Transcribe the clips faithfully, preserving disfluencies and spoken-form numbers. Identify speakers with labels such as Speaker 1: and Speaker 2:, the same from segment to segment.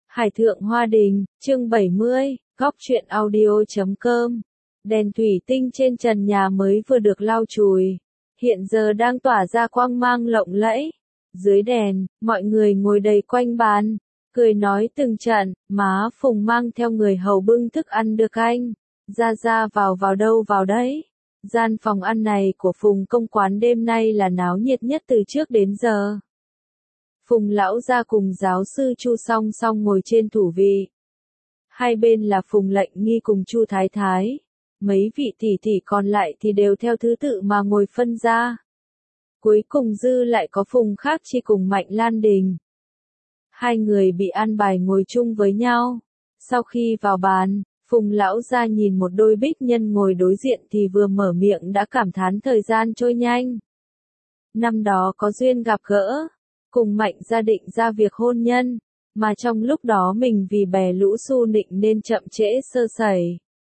Speaker 1: Hải thượng hoa đình, chương bảy mươi, góc truyện audio chấm com. Đèn thủy tinh trên trần nhà mới vừa được lau chùi, hiện giờ đang tỏa ra quang mang lộng lẫy. Dưới đèn, mọi người ngồi đầy quanh bàn, cười nói từng trận, má Phùng mang theo người hầu bưng thức ăn được anh. Ra ra vào vào đâu vào đấy. Gian phòng ăn này của Phùng công quán đêm nay là náo nhiệt nhất từ trước đến giờ. Phùng lão gia cùng giáo sư Chu song song ngồi trên thủ vị. Hai bên là Phùng Lệnh Nghi cùng Chu Thái Thái. Mấy vị tỷ tỷ còn lại thì đều theo thứ tự mà ngồi phân ra. Cuối cùng dư lại có Phùng Khác Chi cùng Mạnh Lan Đình. Hai người bị an bài ngồi chung với nhau. Sau khi vào bàn, Phùng lão gia nhìn một đôi bích nhân ngồi đối diện thì vừa mở miệng đã cảm thán thời gian trôi nhanh. Năm đó có duyên gặp gỡ, cùng Mạnh gia định ra việc hôn nhân, mà trong lúc đó mình vì bè lũ xu nịnh nên chậm trễ sơ sẩy.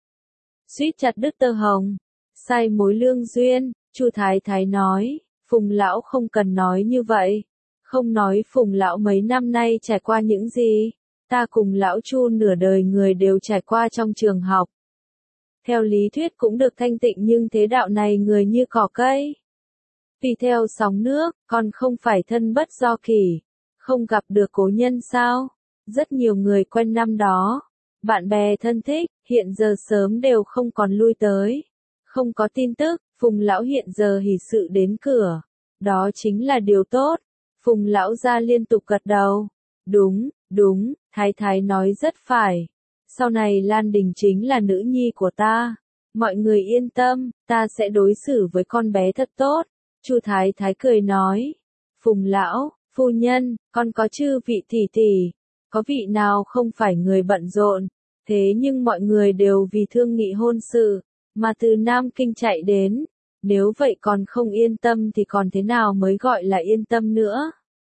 Speaker 1: Suýt chặt đứt tơ hồng, sai mối lương duyên, Chu Thái Thái nói, Phùng lão không cần nói như vậy, không nói Phùng lão mấy năm nay trải qua những gì, ta cùng lão Chu nửa đời người đều trải qua trong trường học. Theo lý thuyết cũng được thanh tịnh nhưng thế đạo này người như cỏ cây. Vì theo sóng nước, còn không phải thân bất do kỷ, không gặp được cố nhân sao? Rất nhiều người quen năm đó, bạn bè thân thích, hiện giờ sớm đều không còn lui tới. Không có tin tức, Phùng lão hiện giờ hỉ sự đến cửa. Đó chính là điều tốt. Phùng lão gia liên tục gật đầu. Đúng, đúng, Thái Thái nói rất phải. Sau này Lan Đình chính là nữ nhi của ta. Mọi người yên tâm, ta sẽ đối xử với con bé thật tốt. Chu Thái Thái cười nói, Phùng lão, phu nhân, con có chư vị tỷ tỷ, có vị nào không phải người bận rộn, thế nhưng mọi người đều vì thương nghị hôn sự, mà từ Nam Kinh chạy đến, nếu vậy còn không yên tâm thì còn thế nào mới gọi là yên tâm nữa.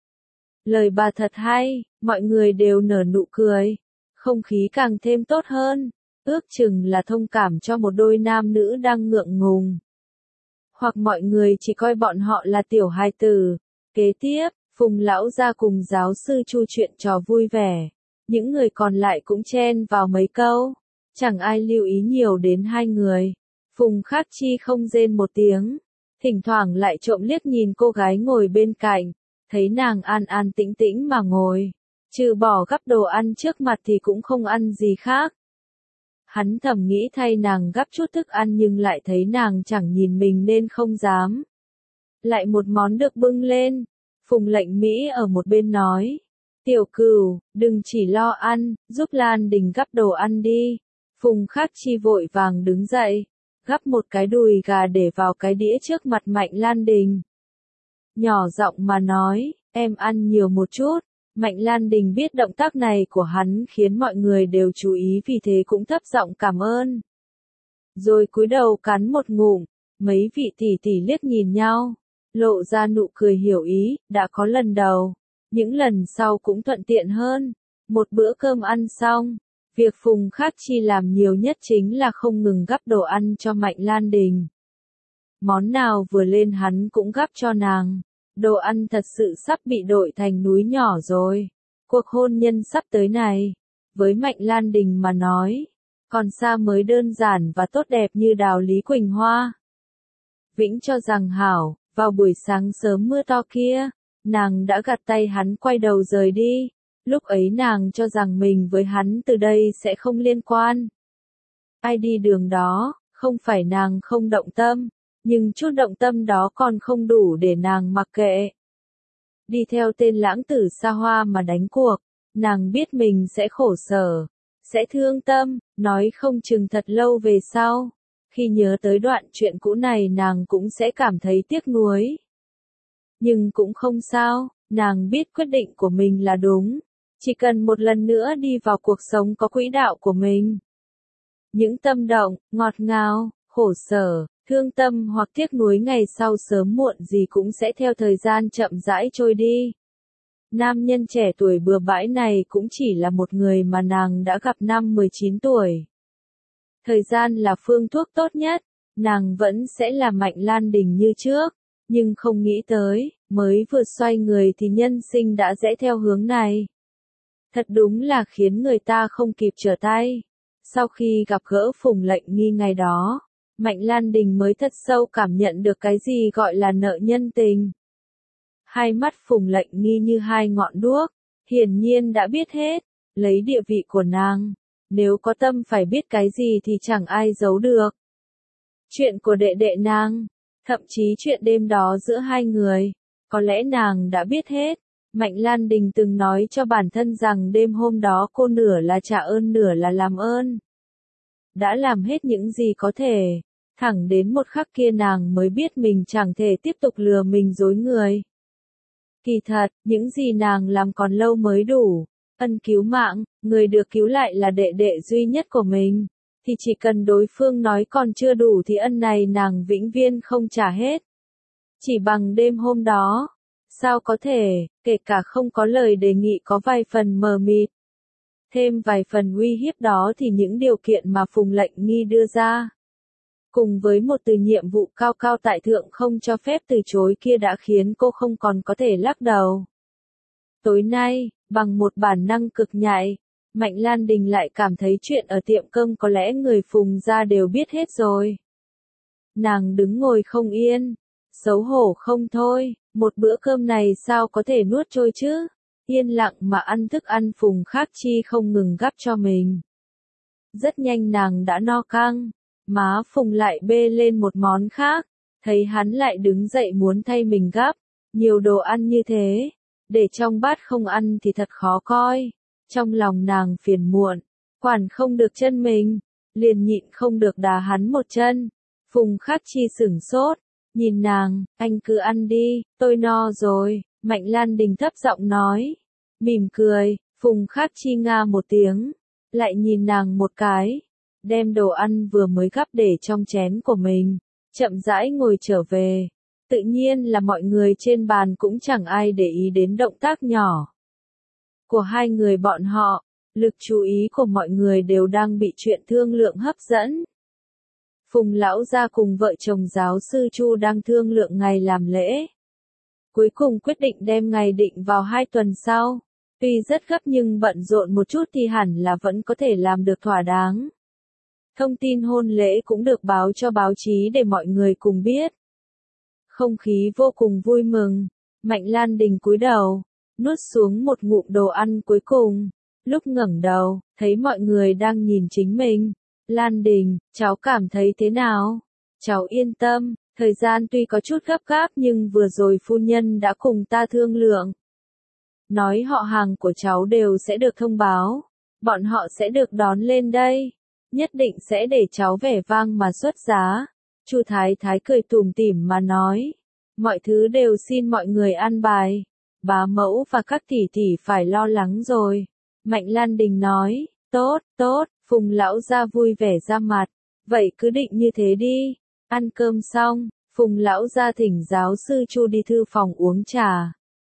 Speaker 1: Lời bà thật hay, mọi người đều nở nụ cười, không khí càng thêm tốt hơn, ước chừng là thông cảm cho một đôi nam nữ đang ngượng ngùng. Hoặc mọi người chỉ coi bọn họ là tiểu hài tử. Kế tiếp, Phùng lão gia cùng giáo sư Chu chuyện trò vui vẻ. Những người còn lại cũng chen vào mấy câu. Chẳng ai lưu ý nhiều đến hai người. Phùng Khác Chi không rên một tiếng. Thỉnh thoảng lại trộm liếc nhìn cô gái ngồi bên cạnh. Thấy nàng an an tĩnh tĩnh mà ngồi. Trừ bỏ gắp đồ ăn trước mặt thì cũng không ăn gì khác. Hắn thầm nghĩ thay nàng gắp chút thức ăn nhưng lại thấy nàng chẳng nhìn mình nên không dám. Lại một món được bưng lên. Phùng Lệnh Mỹ ở một bên nói. Tiểu Cửu, đừng chỉ lo ăn, giúp Lan Đình gắp đồ ăn đi. Phùng Khác Chi vội vàng đứng dậy. Gắp một cái đùi gà để vào cái đĩa trước mặt Mạnh Lan Đình. Nhỏ giọng mà nói, em ăn nhiều một chút. Mạnh Lan Đình biết động tác này của hắn khiến mọi người đều chú ý vì thế cũng thấp giọng cảm ơn. Rồi cúi đầu cắn một ngụm, mấy vị tỷ tỷ liếc nhìn nhau, lộ ra nụ cười hiểu ý, đã có lần đầu, những lần sau cũng thuận tiện hơn. Một bữa cơm ăn xong, việc Phùng Khác Chi làm nhiều nhất chính là không ngừng gắp đồ ăn cho Mạnh Lan Đình. Món nào vừa lên hắn cũng gắp cho nàng. Đồ ăn thật sự sắp bị đội thành núi nhỏ rồi. Cuộc hôn nhân sắp tới này, với Mạnh Lan Đình mà nói, còn xa mới đơn giản và tốt đẹp như đào Lý Quỳnh Hoa. Vĩnh cho rằng hảo, vào buổi sáng sớm mưa to kia, nàng đã gạt tay hắn quay đầu rời đi. Lúc ấy nàng cho rằng mình với hắn từ đây sẽ không liên quan. Ai đi đường đó, không phải nàng không động tâm. Nhưng chút động tâm đó còn không đủ để nàng mặc kệ. Đi theo tên lãng tử xa hoa mà đánh cuộc, nàng biết mình sẽ khổ sở, sẽ thương tâm, nói không chừng thật lâu về sau. Khi nhớ tới đoạn chuyện cũ này nàng cũng sẽ cảm thấy tiếc nuối. Nhưng cũng không sao, nàng biết quyết định của mình là đúng. Chỉ cần một lần nữa đi vào cuộc sống có quỹ đạo của mình. Những tâm động, ngọt ngào, khổ sở, thương tâm hoặc tiếc nuối ngày sau sớm muộn gì cũng sẽ theo thời gian chậm rãi trôi đi. Nam nhân trẻ tuổi bừa bãi này cũng chỉ là một người mà nàng đã gặp năm mười chín tuổi. Thời gian là phương thuốc tốt nhất, nàng vẫn sẽ là Mạnh Lan Đình như trước, nhưng không nghĩ tới, mới vừa xoay người thì nhân sinh đã rẽ theo hướng này. Thật đúng là khiến người ta không kịp trở tay. Sau khi gặp gỡ Phùng Lệnh Nghi ngày đó, Mạnh Lan Đình mới thật sâu cảm nhận được cái gì gọi là nợ nhân tình. Hai mắt Phùng Lệnh Nghi như hai ngọn đuốc, hiển nhiên đã biết hết, lấy địa vị của nàng. Nếu có tâm phải biết cái gì thì chẳng ai giấu được. Chuyện của đệ đệ nàng, thậm chí chuyện đêm đó giữa hai người, có lẽ nàng đã biết hết. Mạnh Lan Đình từng nói cho bản thân rằng đêm hôm đó cô nửa là trả ơn nửa là làm ơn. Đã làm hết những gì có thể, thẳng đến một khắc kia nàng mới biết mình chẳng thể tiếp tục lừa mình dối người. Kỳ thật, những gì nàng làm còn lâu mới đủ. Ân cứu mạng, người được cứu lại là đệ đệ duy nhất của mình. Thì chỉ cần đối phương nói còn chưa đủ thì ân này nàng vĩnh viễn không trả hết. Chỉ bằng đêm hôm đó, sao có thể, kể cả không có lời đề nghị có vài phần mờ mịt. Thêm vài phần uy hiếp đó thì những điều kiện mà Phùng Lệnh Nghi đưa ra, cùng với một từ nhiệm vụ cao cao tại thượng không cho phép từ chối kia đã khiến cô không còn có thể lắc đầu. Tối nay, bằng một bản năng cực nhạy, Mạnh Lan Đình lại cảm thấy chuyện ở tiệm cơm có lẽ người Phùng gia đều biết hết rồi. Nàng đứng ngồi không yên, xấu hổ không thôi, một bữa cơm này sao có thể nuốt trôi chứ? Yên lặng mà ăn thức ăn Phùng Khắc Chi không ngừng gắp cho mình. Rất nhanh nàng đã no căng, má Phùng lại bê lên một món khác, thấy hắn lại đứng dậy muốn thay mình gắp, nhiều đồ ăn như thế, để trong bát không ăn thì thật khó coi. Trong lòng nàng phiền muộn, quản không được chân mình, liền nhịn không được đá hắn một chân. Phùng Khắc Chi sửng sốt, nhìn nàng, anh cứ ăn đi, tôi no rồi, Mạnh Lan Đình thấp giọng nói. Mỉm cười, Phùng Khắc Chi nga một tiếng, lại nhìn nàng một cái, đem đồ ăn vừa mới gắp để trong chén của mình, chậm rãi ngồi trở về. Tự nhiên là mọi người trên bàn cũng chẳng ai để ý đến động tác nhỏ của hai người bọn họ, lực chú ý của mọi người đều đang bị chuyện thương lượng hấp dẫn. Phùng lão gia cùng vợ chồng giáo sư Chu đang thương lượng ngày làm lễ. Cuối cùng quyết định đem ngày định vào hai tuần sau. Tuy rất gấp nhưng bận rộn một chút thì hẳn là vẫn có thể làm được thỏa đáng. Thông tin hôn lễ cũng được báo cho báo chí để mọi người cùng biết. Không khí vô cùng vui mừng. Mạnh Lan Đình cúi đầu, nuốt xuống một ngụm đồ ăn cuối cùng. Lúc ngẩng đầu, thấy mọi người đang nhìn chính mình. Lan Đình, cháu cảm thấy thế nào? Cháu yên tâm, thời gian tuy có chút gấp gáp nhưng vừa rồi phu nhân đã cùng ta thương lượng. Nói họ hàng của cháu đều sẽ được thông báo. Bọn họ sẽ được đón lên đây. Nhất định sẽ để cháu vẻ vang mà xuất giá. Chu Thái Thái cười tủm tỉm mà nói. Mọi thứ đều xin mọi người an bài. Bá mẫu và các tỷ tỷ phải lo lắng rồi. Mạnh Lan Đình nói. Tốt, tốt, Phùng lão gia vui vẻ ra mặt. Vậy cứ định như thế đi. Ăn cơm xong, Phùng lão gia thỉnh giáo sư Chu đi thư phòng uống trà.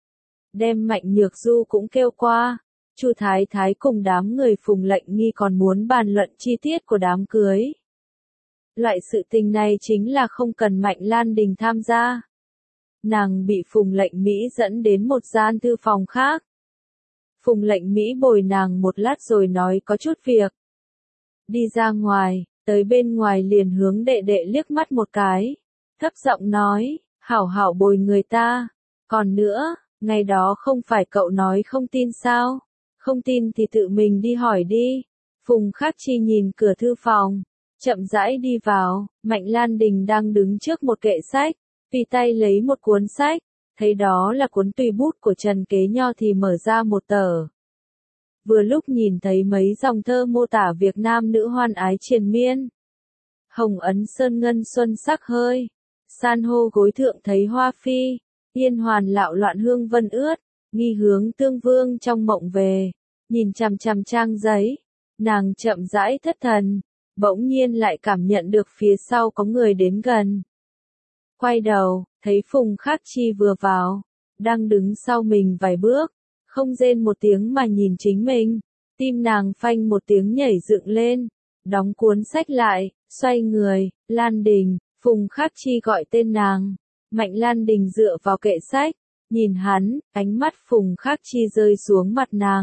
Speaker 1: Đem Mạnh Nhược Du cũng kêu qua. Chu Thái Thái cùng đám người Phùng Lệnh Nghi còn muốn bàn luận chi tiết của đám cưới. Loại sự tình này chính là không cần Mạnh Lan Đình tham gia. Nàng bị Phùng Lệnh Mỹ dẫn đến một gian thư phòng khác. Phùng Lệnh Mỹ bồi nàng một lát rồi nói có chút việc. Đi ra ngoài, tới bên ngoài liền hướng đệ đệ liếc mắt một cái. Thấp giọng nói, hảo hảo bồi người ta. Còn nữa, ngày đó không phải cậu nói không tin sao? Không tin thì tự mình đi hỏi đi. Phùng Khắc Chi nhìn cửa thư phòng, chậm rãi đi vào. Mạnh Lan Đình đang đứng trước một kệ sách, tùy tay lấy một cuốn sách, thấy đó là cuốn tùy bút của Trần Kế Nho thì mở ra một tờ. Vừa lúc nhìn thấy mấy dòng thơ mô tả việc nam nữ hoan ái triền miên. Hồng ấn sơn ngân xuân sắc hơi, san hô gối thượng thấy hoa phi, yên hoàn lạo loạn hương vân ướt, nghi hướng tương vương trong mộng về. Nhìn chằm chằm trang giấy, nàng chậm rãi thất thần, bỗng nhiên lại cảm nhận được phía sau có người đến gần. Quay đầu, thấy Phùng Khắc Chi vừa vào, đang đứng sau mình vài bước, không rên một tiếng mà nhìn chính mình. Tim nàng phanh một tiếng nhảy dựng lên, đóng cuốn sách lại, xoay người. Lan Đình, Phùng Khắc Chi gọi tên nàng. Mạnh Lan Đình dựa vào kệ sách, nhìn hắn, ánh mắt Phùng Khắc Chi rơi xuống mặt nàng.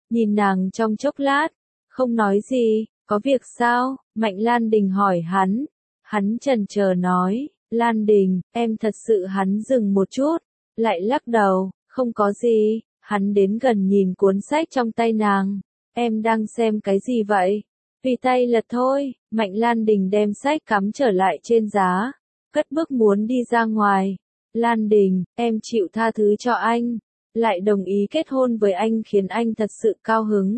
Speaker 1: nhìn nàng trong chốc lát, không nói gì, có việc sao? Mạnh Lan Đình hỏi hắn, hắn chần chờ nói, Lan Đình, em thật sự hắn dừng một chút, lại lắc đầu, không có gì, hắn đến gần nhìn cuốn sách trong tay nàng, em đang xem cái gì vậy? Tùy tay lật thôi, Mạnh Lan Đình đem sách cắm trở lại trên giá, cất bước muốn đi ra ngoài. Lan Đình, em chịu tha thứ cho anh, lại đồng ý kết hôn với anh khiến anh thật sự cao hứng.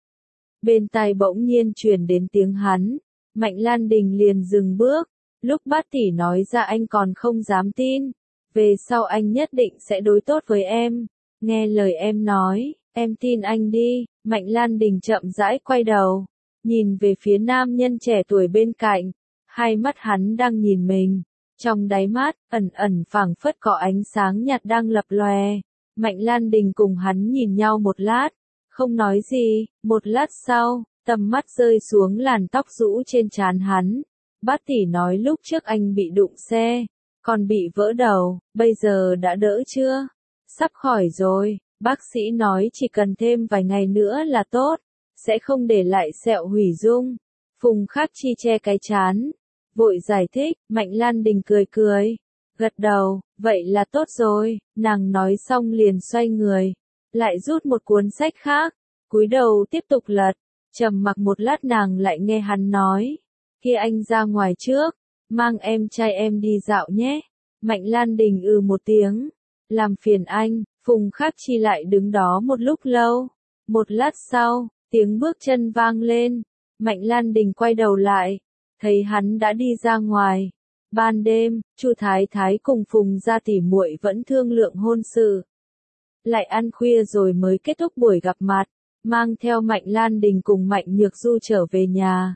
Speaker 1: Bên tai bỗng nhiên truyền đến tiếng hắn, Mạnh Lan Đình liền dừng bước, lúc Bát tỷ nói ra anh còn không dám tin, về sau anh nhất định sẽ đối tốt với em, nghe lời em nói, em tin anh đi. Mạnh Lan Đình chậm rãi quay đầu, nhìn về phía nam nhân trẻ tuổi bên cạnh, hai mắt hắn đang nhìn mình, trong đáy mắt, ẩn ẩn phảng phất có ánh sáng nhạt đang lập lòe. Mạnh Lan Đình cùng hắn nhìn nhau một lát, không nói gì, một lát sau, tầm mắt rơi xuống làn tóc rũ trên trán hắn. Bát tỷ nói lúc trước anh bị đụng xe, còn bị vỡ đầu, bây giờ đã đỡ chưa? Sắp khỏi rồi, bác sĩ nói chỉ cần thêm vài ngày nữa là tốt, sẽ không để lại sẹo hủy dung. Phùng Khắc Chi che cái trán, vội giải thích. Mạnh Lan Đình cười cười, gật đầu, vậy là tốt rồi, nàng nói xong liền xoay người, lại rút một cuốn sách khác, cúi đầu tiếp tục lật, trầm mặc một lát nàng lại nghe hắn nói, kia anh ra ngoài trước, mang em trai em đi dạo nhé. Mạnh Lan Đình ừ một tiếng, làm phiền anh. Phùng Khắc Chi lại đứng đó một lúc lâu, một lát sau, tiếng bước chân vang lên, Mạnh Lan Đình quay đầu lại, thấy hắn đã đi ra ngoài. Ban đêm, Chu Thái Thái cùng Phùng gia tỷ muội vẫn thương lượng hôn sự. Lại ăn khuya rồi mới kết thúc buổi gặp mặt, mang theo Mạnh Lan Đình cùng Mạnh Nhược Du trở về nhà.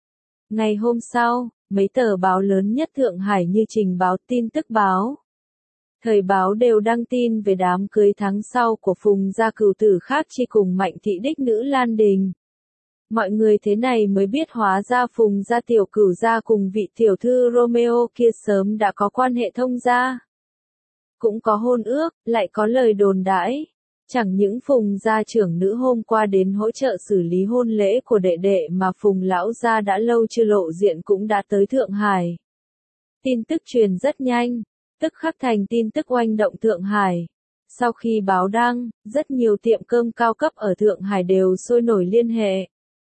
Speaker 1: Ngày hôm sau, mấy tờ báo lớn nhất Thượng Hải như Trình Báo, Tin Tức Báo, Thời báo đều đăng tin về đám cưới tháng sau của Phùng gia cửu tử Khắc Chi cùng Mạnh thị đích nữ Lan Đình. Mọi người thế này mới biết hóa ra Phùng gia tiểu cửu gia cùng vị tiểu thư Romeo kia sớm đã có quan hệ thông gia. Cũng có hôn ước, lại có lời đồn đãi. Chẳng những Phùng gia trưởng nữ hôm qua đến hỗ trợ xử lý hôn lễ của đệ đệ mà Phùng lão gia đã lâu chưa lộ diện cũng đã tới Thượng Hải. Tin tức truyền rất nhanh, tức khắc thành tin tức oanh động Thượng Hải. Sau khi báo đăng, rất nhiều tiệm cơm cao cấp ở Thượng Hải đều sôi nổi liên hệ.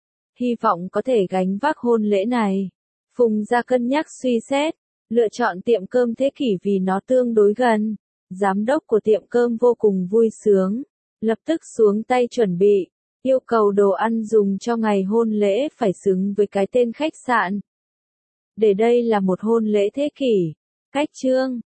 Speaker 1: Hy vọng có thể gánh vác hôn lễ này. Phùng gia cân nhắc suy xét, lựa chọn tiệm cơm Thế Kỷ vì nó tương đối gần. Giám đốc của tiệm cơm vô cùng vui sướng, lập tức xuống tay chuẩn bị, yêu cầu đồ ăn dùng cho ngày hôn lễ phải xứng với cái tên khách sạn. Để đây là một hôn lễ thế kỷ. Cách chương